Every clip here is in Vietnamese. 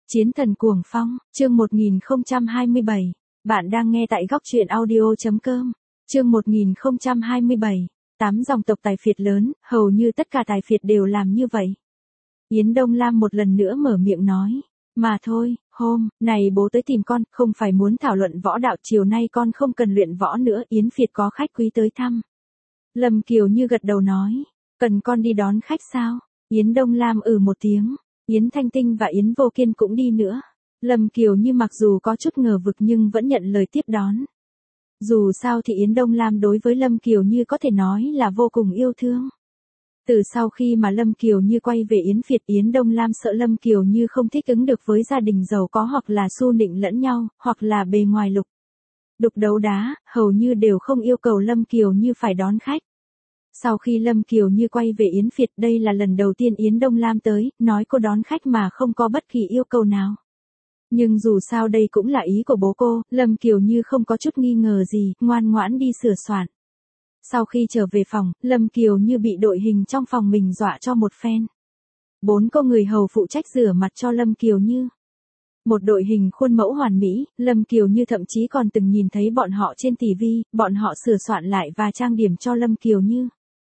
Chiến thần cuồng phong, chương 1027. Bạn đang nghe tại góc truyện audio.com. Chương 1027. 8 dòng tộc tài phiệt lớn, hầu như tất cả tài phiệt đều làm như vậy. Yến Đông Lam một lần nữa mở miệng nói. Mà thôi, hôm này bố tới tìm con, không phải muốn thảo luận võ đạo, chiều nay con không cần luyện võ nữa, Yến phiệt có khách quý tới thăm. Lâm Kiều Như gật đầu nói. Cần con đi đón khách sao? Yến Đông Lam một tiếng. Yến Thanh Tinh và Yến Vô Kiên cũng đi nữa. Lâm Kiều Như mặc dù có chút ngờ vực nhưng vẫn nhận lời tiếp đón. Dù sao thì Yến Đông Lam đối với Lâm Kiều Như có thể nói là vô cùng yêu thương. Từ sau khi mà Lâm Kiều Như quay về Yến phiệt, Yến Đông Lam sợ Lâm Kiều Như không thích ứng được với gia đình giàu có, hoặc là xu nịnh lẫn nhau, hoặc là bề ngoài lục đục đấu đá, hầu như đều không yêu cầu Lâm Kiều Như phải đón khách. Sau khi Lâm Kiều Như quay về Yến phiệt, đây là lần đầu tiên Yến Đông Lam tới, nói cô đón khách mà không có bất kỳ yêu cầu nào. Nhưng dù sao đây cũng là ý của bố cô, Lâm Kiều Như không có chút nghi ngờ gì, ngoan ngoãn đi sửa soạn. Sau khi trở về phòng, Lâm Kiều Như bị đội hình trong phòng mình dọa cho một phen. 4 cô người hầu phụ trách rửa mặt cho Lâm Kiều Như. Một đội hình khuôn mẫu hoàn mỹ, Lâm Kiều Như thậm chí còn từng nhìn thấy bọn họ trên TV, bọn họ sửa soạn lại và trang điểm cho Lâm Kiều Như.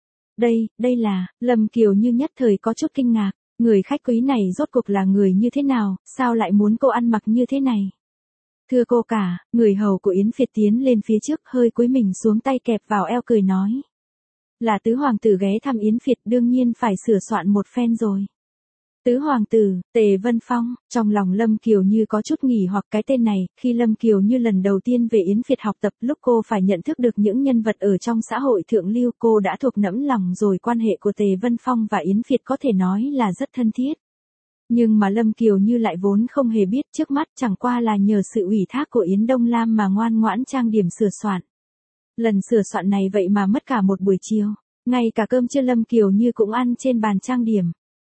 Đây là, Lâm Kiều Như nhất thời có chút kinh ngạc, người khách quý này rốt cuộc là người như thế nào, sao lại muốn cô ăn mặc như thế này? Thưa cô cả, người hầu của Yến phiệt tiến lên phía trước, hơi cúi mình xuống, tay kẹp vào eo cười nói. Là tứ hoàng tử ghé thăm Yến phiệt, đương nhiên phải sửa soạn một phen rồi. Tứ hoàng tử, Tề Vân Phong, trong lòng Lâm Kiều Như có chút nghỉ hoặc cái tên này, khi Lâm Kiều Như lần đầu tiên về Yến phiệt học tập, lúc cô phải nhận thức được những nhân vật ở trong xã hội thượng lưu, cô đã thuộc nẫm lòng rồi. Quan hệ của Tề Vân Phong và Yến phiệt có thể nói là rất thân thiết. Nhưng mà Lâm Kiều Như lại vốn không hề biết, trước mắt chẳng qua là nhờ sự ủy thác của Yến Đông Lam mà ngoan ngoãn trang điểm sửa soạn. Lần sửa soạn này vậy mà mất cả một buổi chiều, ngay cả cơm trưa Lâm Kiều Như cũng ăn trên bàn trang điểm.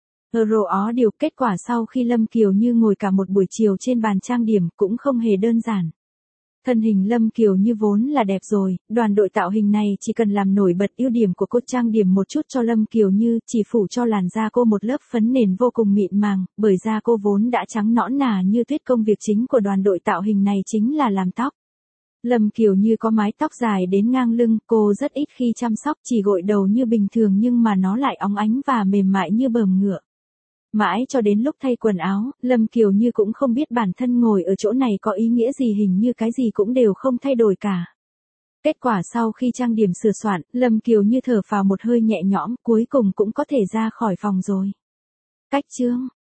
Điều kết quả sau khi Lâm Kiều Như ngồi cả một buổi chiều trên bàn trang điểm cũng không hề đơn giản. Thân hình Lâm Kiều Như vốn là đẹp rồi, đoàn đội tạo hình này chỉ cần làm nổi bật ưu điểm của cô, trang điểm một chút cho Lâm Kiều Như, chỉ phủ cho làn da cô một lớp phấn nền vô cùng mịn màng, bởi da cô vốn đã trắng nõn nà như tuyết. Công việc chính của đoàn đội tạo hình này chính là làm tóc. Lâm Kiều Như có mái tóc dài đến ngang lưng, cô rất ít khi chăm sóc, chỉ gội đầu như bình thường nhưng mà nó lại óng ánh và mềm mại như bờm ngựa. Mãi cho đến lúc thay quần áo, Lâm Kiều Như cũng không biết bản thân ngồi ở chỗ này có ý nghĩa gì, hình như cái gì cũng đều không thay đổi cả. Kết quả sau khi trang điểm sửa soạn, Lâm Kiều Như thở phào một hơi nhẹ nhõm, cuối cùng cũng có thể ra khỏi phòng rồi. Cách chương